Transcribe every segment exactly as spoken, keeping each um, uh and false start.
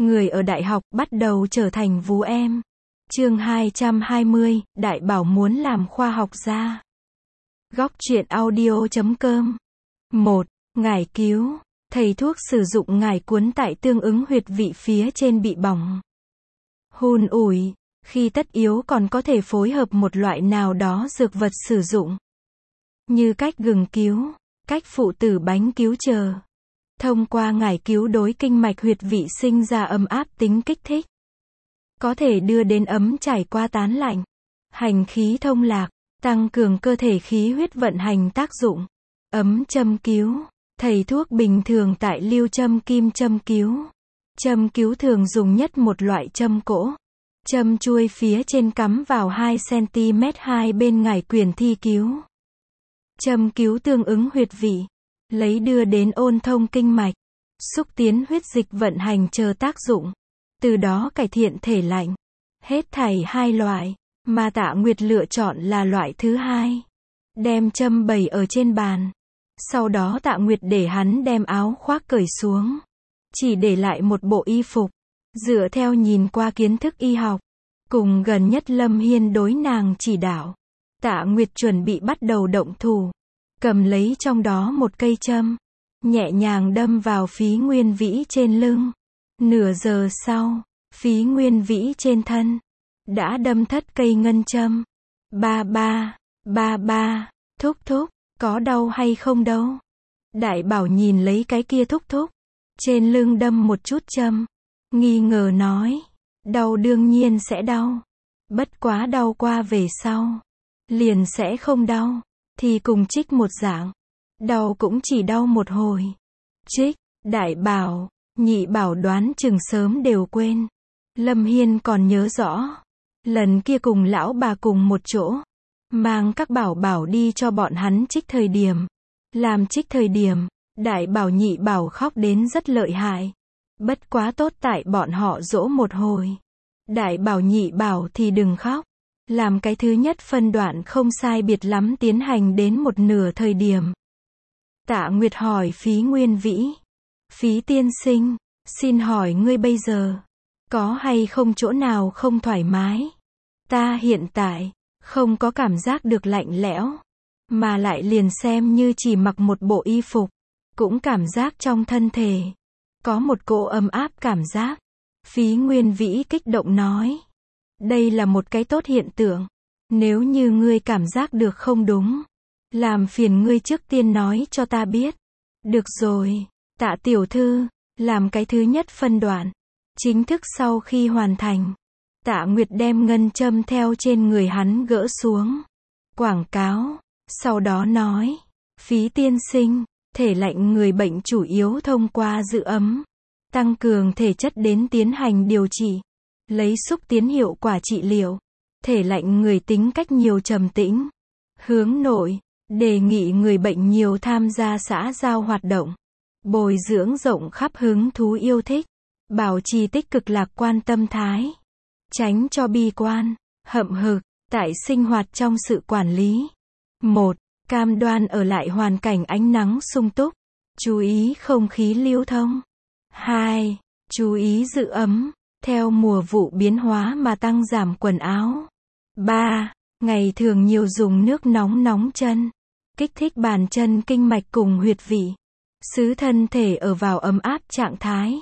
người ở đại học bắt đầu trở thành vú em. Chương hai trăm hai mươi, Đại Bảo muốn làm khoa học gia. Góc truyện audio chấm com. một. Ngải cứu. Thầy thuốc sử dụng ngải cuốn tại tương ứng huyệt vị phía trên bị bỏng. Hun ủi. Khi tất yếu còn có thể phối hợp một loại nào đó dược vật sử dụng. Như cách gừng cứu, cách phụ tử bánh cứu chờ. Thông qua ngải cứu đối kinh mạch huyệt vị sinh ra ấm áp tính kích thích. Có thể đưa đến ấm trải qua tán lạnh. Hành khí thông lạc, tăng cường cơ thể khí huyết vận hành tác dụng. Ấm châm cứu. Thầy thuốc bình thường tại lưu châm kim châm cứu. Châm cứu thường dùng nhất một loại châm cỗ. Châm chuôi phía trên cắm vào hai xăng ti mét hai bên ngải quyển thi cứu. Châm cứu tương ứng huyệt vị. Lấy đưa đến ôn thông kinh mạch. Xúc tiến huyết dịch vận hành chờ tác dụng. Từ đó cải thiện thể lạnh. Hết thảy hai loại, mà Tạ Nguyệt lựa chọn là loại thứ hai. Đem châm bày ở trên bàn. Sau đó Tạ Nguyệt để hắn đem áo khoác cởi xuống. Chỉ để lại một bộ y phục. Dựa theo nhìn qua kiến thức y học. Cùng gần nhất Lâm Hiên đối nàng chỉ đạo. Tạ Nguyệt chuẩn bị bắt đầu động thủ. Cầm lấy trong đó một cây châm. Nhẹ nhàng đâm vào Phí Nguyên Vĩ trên lưng. Nửa giờ sau, Phí Nguyên Vĩ trên thân. Đã đâm thất cây ngân châm. Ba ba, ba ba, thúc thúc, có đau hay không đâu? Đại Bảo nhìn lấy cái kia thúc thúc. Trên lưng đâm một chút châm. Nghi ngờ nói. Đau đương nhiên sẽ đau. Bất quá đau qua về sau. Liền sẽ không đau. Thì cùng Trích một dạng. Đau cũng chỉ đau một hồi. Trích, Đại Bảo, Nhị Bảo đoán chừng sớm đều quên. Lâm Hiên còn nhớ rõ. Lần kia cùng lão bà cùng một chỗ. Mang các bảo bảo đi cho bọn hắn trích thời điểm. Làm trích thời điểm. Đại Bảo Nhị Bảo khóc đến rất lợi hại. Bất quá tốt tại bọn họ dỗ một hồi. Đại Bảo Nhị Bảo thì đừng khóc. Làm cái thứ nhất phân đoạn không sai biệt lắm tiến hành đến một nửa thời điểm. Tạ Nguyệt hỏi Phí Nguyên Vĩ. Phí tiên sinh, xin hỏi ngươi bây giờ, có hay không chỗ nào không thoải mái? Ta hiện tại, không có cảm giác được lạnh lẽo, mà lại liền xem như chỉ mặc một bộ y phục, cũng cảm giác trong thân thể, có một cỗ ấm áp cảm giác. Phí Nguyên Vĩ kích động nói. Đây là một cái tốt hiện tượng. Nếu như ngươi cảm giác được không đúng, làm phiền ngươi trước tiên nói cho ta biết. Được rồi, Tạ tiểu thư, làm cái thứ nhất phân đoạn. Chính thức sau khi hoàn thành, Tạ Nguyệt đem ngân châm theo trên người hắn gỡ xuống. Quảng cáo, sau đó nói, Phí tiên sinh, thể lạnh người bệnh chủ yếu thông qua giữ ấm, tăng cường thể chất đến tiến hành điều trị, lấy xúc tiến hiệu quả trị liệu. Thể lạnh người tính cách nhiều trầm tĩnh, hướng nội, đề nghị người bệnh nhiều tham gia xã giao hoạt động, bồi dưỡng rộng khắp hứng thú yêu thích, bảo trì tích cực lạc quan tâm thái, tránh cho bi quan, hậm hực, tại sinh hoạt trong sự quản lý. một. Cam đoan ở lại hoàn cảnh ánh nắng sung túc, chú ý không khí lưu thông. hai. Chú ý giữ ấm, theo mùa vụ biến hóa mà tăng giảm quần áo. ba. Ngày thường nhiều dùng nước nóng nóng chân, kích thích bàn chân kinh mạch cùng huyệt vị, xứ thân thể ở vào ấm áp trạng thái.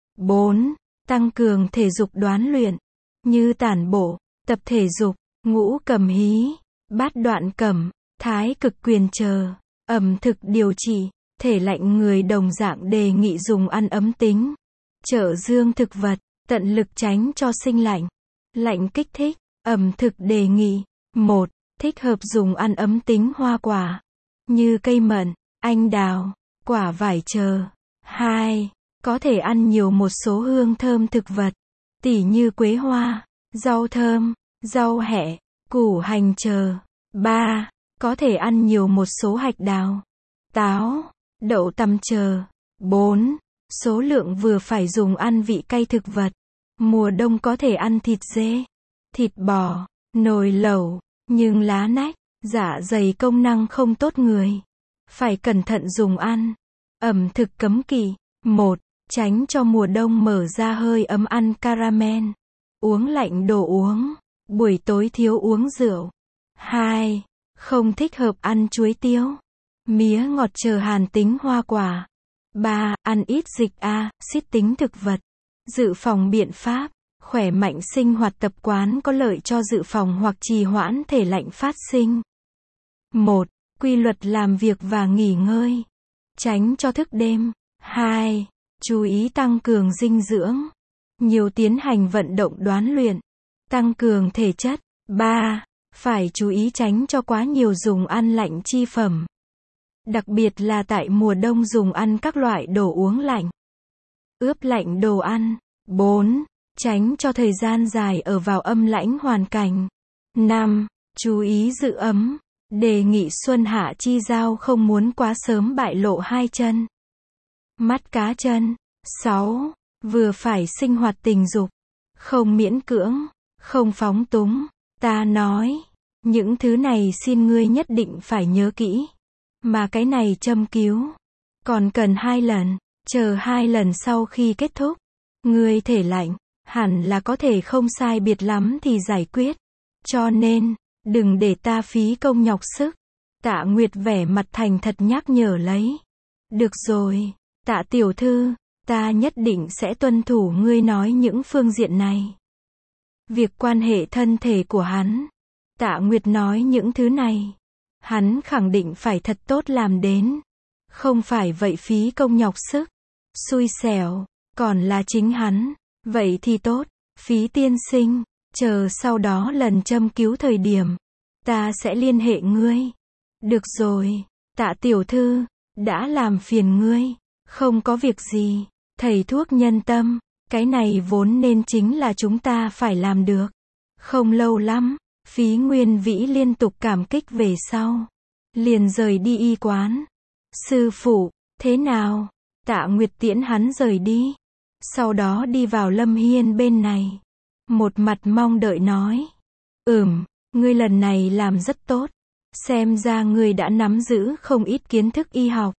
bốn. Tăng cường thể dục đoán luyện, như tản bộ, tập thể dục, ngũ cầm hí, bát đoạn cầm, thái cực quyền chờ. Ẩm thực điều trị, thể lạnh người đồng dạng đề nghị dùng ăn ấm tính, trợ dương thực vật, tận lực tránh cho sinh lạnh. Lạnh kích thích, ẩm thực đề nghị. một. Thích hợp dùng ăn ấm tính hoa quả, như cây mận, anh đào, quả vải chờ. hai. Có thể ăn nhiều một số hương thơm thực vật, tỉ như quế hoa, rau thơm, rau hẹ, củ hành chờ. ba. Có thể ăn nhiều một số hạch đào, táo, đậu tằm chờ. bốn. Số lượng vừa phải dùng ăn vị cay thực vật. Mùa đông có thể ăn thịt dê, thịt bò, nồi lẩu, nhưng lá nách, dạ dày công năng không tốt người. Phải cẩn thận dùng ăn. Ẩm thực cấm kỵ. một. Tránh cho mùa đông mở ra hơi ấm ăn caramel. Uống lạnh đồ uống. Buổi tối thiếu uống rượu. hai. Không thích hợp ăn chuối tiêu, mía ngọt chờ hàn tính hoa quả. ba. Ăn ít dịch axit tính thực vật. Dự phòng biện pháp. Khỏe mạnh sinh hoạt tập quán có lợi cho dự phòng hoặc trì hoãn thể lạnh phát sinh. một. Quy luật làm việc và nghỉ ngơi. Tránh cho thức đêm. hai. Chú ý tăng cường dinh dưỡng. Nhiều tiến hành vận động đoán luyện. Tăng cường thể chất. ba. Phải chú ý tránh cho quá nhiều dùng ăn lạnh chi phẩm. Đặc biệt là tại mùa đông dùng ăn các loại đồ uống lạnh. Ướp lạnh đồ ăn. bốn. Tránh cho thời gian dài ở vào âm lãnh hoàn cảnh. năm. Chú ý giữ ấm. Đề nghị xuân hạ chi giao không muốn quá sớm bại lộ hai chân. Mắt cá chân. sáu. Vừa phải sinh hoạt tình dục. Không miễn cưỡng. Không phóng túng. Ta nói. Những thứ này xin ngươi nhất định phải nhớ kỹ. Mà cái này châm cứu. Còn cần hai lần. Chờ hai lần sau khi kết thúc. Ngươi thể lạnh. Hẳn là có thể không sai biệt lắm thì giải quyết. Cho nên, đừng để ta phí công nhọc sức. Tạ Nguyệt vẻ mặt thành thật nhắc nhở lấy. Được rồi, Tạ tiểu thư, ta nhất định sẽ tuân thủ ngươi nói những phương diện này. Việc quan hệ thân thể của hắn. Tạ Nguyệt nói những thứ này. Hắn khẳng định phải thật tốt làm đến. Không phải vậy phí công nhọc sức. Xui xẻo, còn là chính hắn. Vậy thì tốt, Phí tiên sinh, chờ sau đó lần châm cứu thời điểm, ta sẽ liên hệ ngươi. Được rồi, Tạ tiểu thư, đã làm phiền ngươi, không có việc gì, thầy thuốc nhân tâm, cái này vốn nên chính là chúng ta phải làm được. Không lâu lắm, Phí Nguyên Vĩ liên tục cảm kích về sau, liền rời đi y quán. Sư phụ, thế nào? Tạ Nguyệt tiễn hắn rời đi. Sau đó đi vào Lâm Hiên bên này. Một mặt mong đợi nói. Ừm, ngươi lần này làm rất tốt. Xem ra ngươi đã nắm giữ không ít kiến thức y học.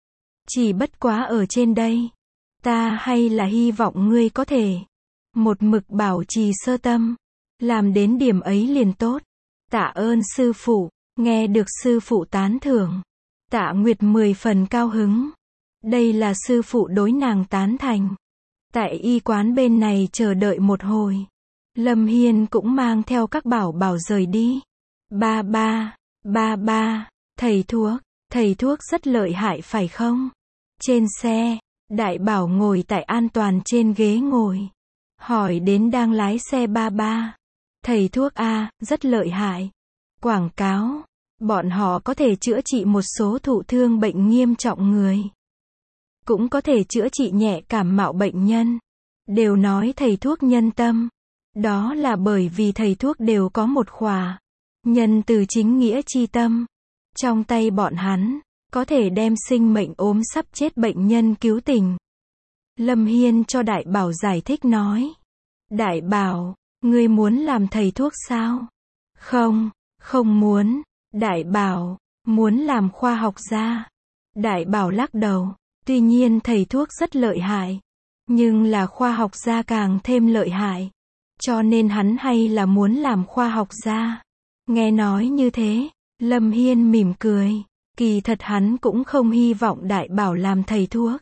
Chỉ bất quá ở trên đây. Ta hay là hy vọng ngươi có thể. Một mực bảo trì sơ tâm. Làm đến điểm ấy liền tốt. Tạ ơn sư phụ. Nghe được sư phụ tán thưởng. Tạ Nguyệt mười phần cao hứng. Đây là sư phụ đối nàng tán thành. Tại y quán bên này chờ đợi một hồi. Lâm Hiên cũng mang theo các bảo bảo rời đi. Ba ba, ba ba, thầy thuốc, thầy thuốc rất lợi hại phải không? Trên xe, Đại Bảo ngồi tại an toàn trên ghế ngồi. Hỏi đến đang lái xe ba ba. Thầy thuốc A, rất lợi hại. Quảng cáo, bọn họ có thể chữa trị một số thụ thương bệnh nghiêm trọng người. Cũng có thể chữa trị nhẹ cảm mạo bệnh nhân. Đều nói thầy thuốc nhân tâm. Đó là bởi vì thầy thuốc đều có một khỏa nhân từ chính nghĩa chi tâm. Trong tay bọn hắn, có thể đem sinh mệnh ốm sắp chết bệnh nhân cứu tỉnh. Lâm Hiên cho Đại Bảo giải thích nói. Đại Bảo, ngươi muốn làm thầy thuốc sao? Không, không muốn. Đại Bảo, muốn làm khoa học gia. Đại Bảo lắc đầu. Tuy nhiên thầy thuốc rất lợi hại. Nhưng là khoa học gia càng thêm lợi hại. Cho nên hắn hay là muốn làm khoa học gia. Nghe nói như thế, Lâm Hiên mỉm cười. Kỳ thật hắn cũng không hy vọng Đại Bảo làm thầy thuốc.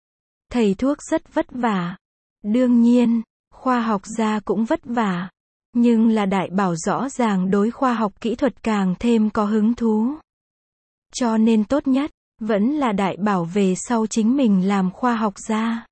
Thầy thuốc rất vất vả. Đương nhiên, khoa học gia cũng vất vả. Nhưng là Đại Bảo rõ ràng đối khoa học kỹ thuật càng thêm có hứng thú. Cho nên tốt nhất, vẫn là Đại Bảo về sau chính mình làm khoa học gia.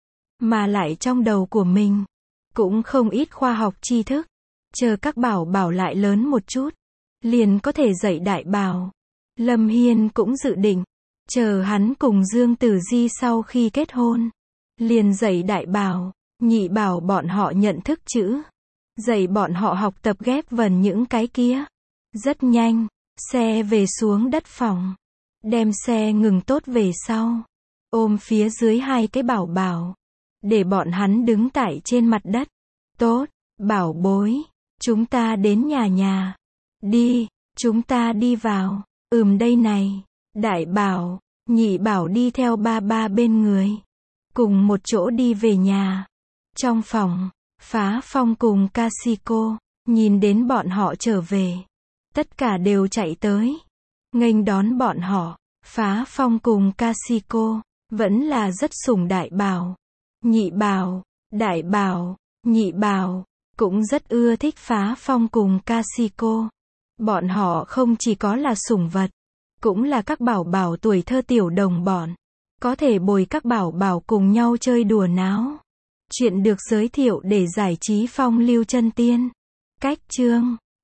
Mà lại trong đầu của mình, cũng không ít khoa học tri thức. Chờ các bảo bảo lại lớn một chút, liền có thể dạy Đại Bảo. Lâm Hiên cũng dự định, chờ hắn cùng Dương Tử Di sau khi kết hôn, liền dạy Đại Bảo, Nhị Bảo bọn họ nhận thức chữ. Dạy bọn họ học tập ghép vần những cái kia. Rất nhanh, xe về xuống đất phòng. Đem xe ngừng tốt về sau. Ôm phía dưới hai cái bảo bảo. Để bọn hắn đứng tại trên mặt đất. Tốt, bảo bối. Chúng ta đến nhà nhà. Đi, chúng ta đi vào. Ừm đây này. Đại Bảo, Nhị Bảo đi theo ba ba bên người. cùng một chỗ đi về nhà. Trong phòng, Phá Phong cùng Casico, nhìn đến bọn họ trở về. Tất cả đều chạy tới, nghênh đón bọn họ. Phá Phong cùng Casico, vẫn là rất sủng Đại Bảo. Nhị Bảo, Đại Bảo, Nhị Bảo, cũng rất ưa thích Phá Phong cùng Casico. Bọn họ không chỉ có là sủng vật, cũng là các bảo bảo tuổi thơ tiểu đồng bọn. Có thể bồi các bảo bảo cùng nhau chơi đùa náo. Chuyện được giới thiệu để giải trí phong lưu chân tiên. Cách chương